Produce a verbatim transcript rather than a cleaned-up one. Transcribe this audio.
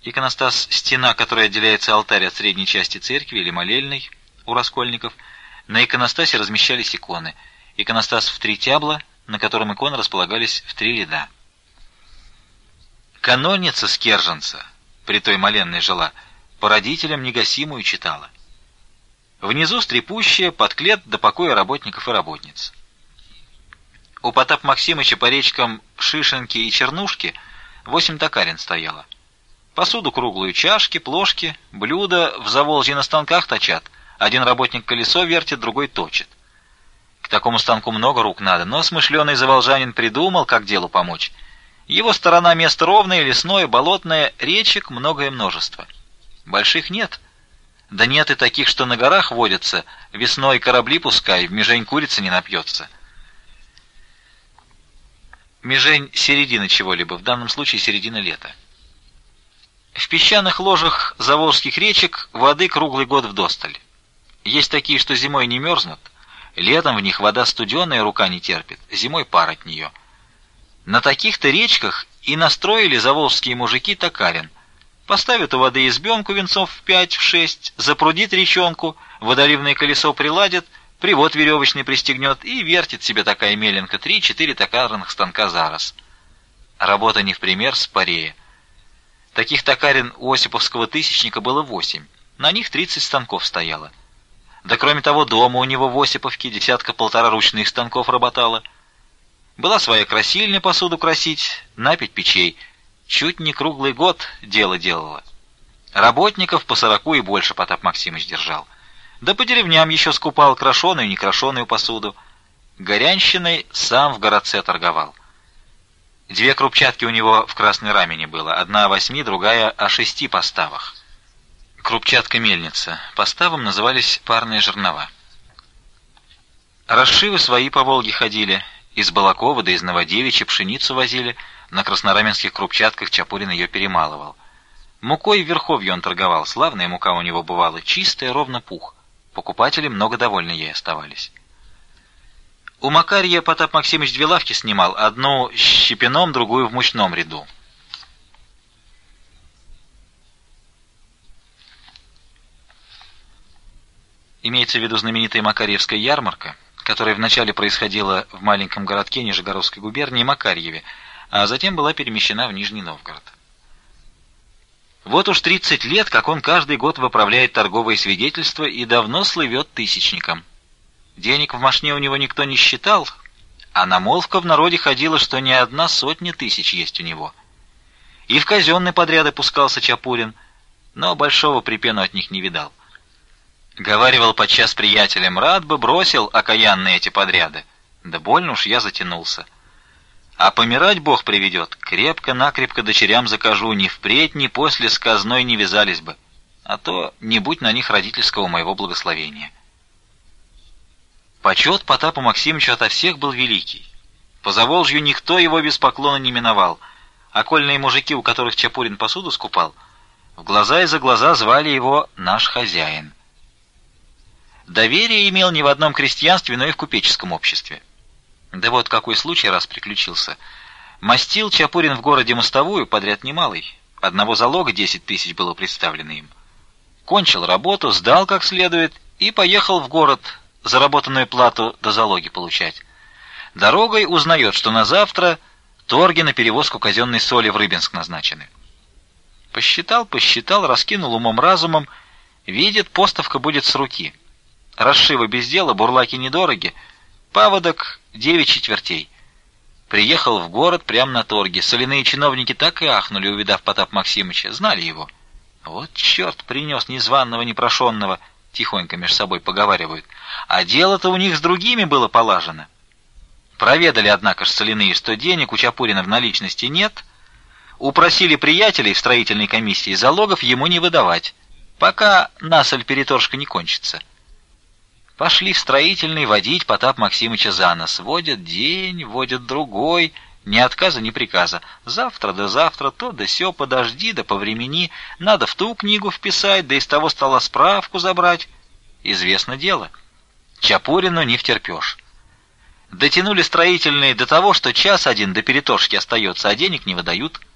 Иконостас — стена, которая отделяется алтарь от средней части церкви или молельной у раскольников. На иконостасе размещались иконы. Иконостас в три тябла, на котором иконы располагались в три ряда. Канонница Скерженца, при той моленной жила, по родителям негасимую читала. Внизу стрепущая, подклет до покоя работников и работниц. У Потапа Максимыча по речкам Шишенки и Чернушки восемь токарен стояло. Посуду круглую, чашки, плошки, блюда в Заволжье на станках точат. Один работник колесо вертит, другой точит. К такому станку много рук надо, но смышленый заволжанин придумал, как делу помочь. Его сторона место ровное, лесное, болотное, речек многое множество. Больших нет. Да нет и таких, что на горах водятся, весной корабли пускай, в межень курица не напьется. Межень — середина чего-либо, в данном случае середина лета. В песчаных ложах заволжских речек воды круглый год вдосталь. Есть такие, что зимой не мерзнут, летом в них вода студеная, рука не терпит, зимой пар от нее. На таких-то речках и настроили заволжские мужики токарен. Поставят у воды избенку венцов в пять, в шесть, запрудит речонку, водоливное колесо приладит, привод веревочный пристегнет и вертит себе такая меленка три-четыре токарных станка за раз. Работа не в пример спорее. Таких токарен у Осиповского тысячника было восемь, на них тридцать станков стояло. Да кроме того, дома у него в Осиповке десятка-полтора ручных станков работало. Была своя красильня посуду красить, напить печей. Чуть не круглый год дело делала. Работников по сороку и больше Потап Максимыч держал. Да по деревням еще скупал крошеную и некрошеную посуду. Горянщиной сам в городце торговал. Две крупчатки у него в красной рамени было, одна о восьми, другая о шести поставах. Крупчатка-мельница. Поставом назывались парные жернова. Расшивы свои по Волге ходили, из Балакова да из Новодевичья пшеницу возили, на краснораменских крупчатках Чапурин ее перемалывал. Мукой в Верховье он торговал, славная мука у него бывала, чистая, ровно пух. Покупатели много довольны ей оставались. У Макарья Потап Максимыч две лавки снимал, одну с щепеном, другую в мучном ряду. Имеется в виду знаменитая Макарьевская ярмарка, которая вначале происходила в маленьком городке Нижегородской губернии Макарьеве, а затем была перемещена в Нижний Новгород. Вот уж тридцать лет, как он каждый год выправляет торговые свидетельства и давно слывет тысячником. Денег в мошне у него никто не считал, а намолвка в народе ходила, что не одна сотня тысяч есть у него. И в казенные подряды пускался Чапурин, но большого припену от них не видал. Говаривал подчас приятелям: рад бы бросил окаянные эти подряды, да больно уж я затянулся. А помирать Бог приведет, крепко-накрепко дочерям закажу, ни впредь, ни после с казной не вязались бы, а то не будь на них родительского моего благословения. Почет Потапу Максимычу ото всех был великий. По Заволжью никто его без поклона не миновал. Окольные мужики, у которых Чапурин посуду скупал, в глаза и за глаза звали его «наш хозяин». Доверие имел не в одном крестьянстве, но и в купеческом обществе. Да вот какой случай раз приключился. Мастил Чапурин в городе мостовую, подряд немалый. Одного залога десять тысяч было представлено им. Кончил работу, сдал как следует и поехал в город заработанную плату до залоги получать. Дорогой узнает, что на завтра торги на перевозку казенной соли в Рыбинск назначены. Посчитал, посчитал, раскинул умом-разумом, видит, поставка будет с руки. Расшивы без дела, бурлаки недороги, паводок девять четвертей. Приехал в город прямо на торге. Соляные чиновники так и ахнули, увидав Потап Максимыча, знали его. Вот черт принес незваного, непрошенного, тихонько меж собой поговаривают. А дело-то у них с другими было полажено. Проведали, однако ж, соляные, что денег у Чапурина в наличности нет, упросили приятелей в строительной комиссии залогов ему не выдавать, пока насоль-переторжка не кончится. Пошли в строительный водить Потап Максимыча за нос. Водят день, водят другой, ни отказа, ни приказа. Завтра да завтра, то да сё, подожди да повремени, надо в ту книгу вписать, да из того стола справку забрать. Известно дело. Чапурину не втерпёшь. Дотянули строительные до того, что час один до переторжки остается, а денег не выдают.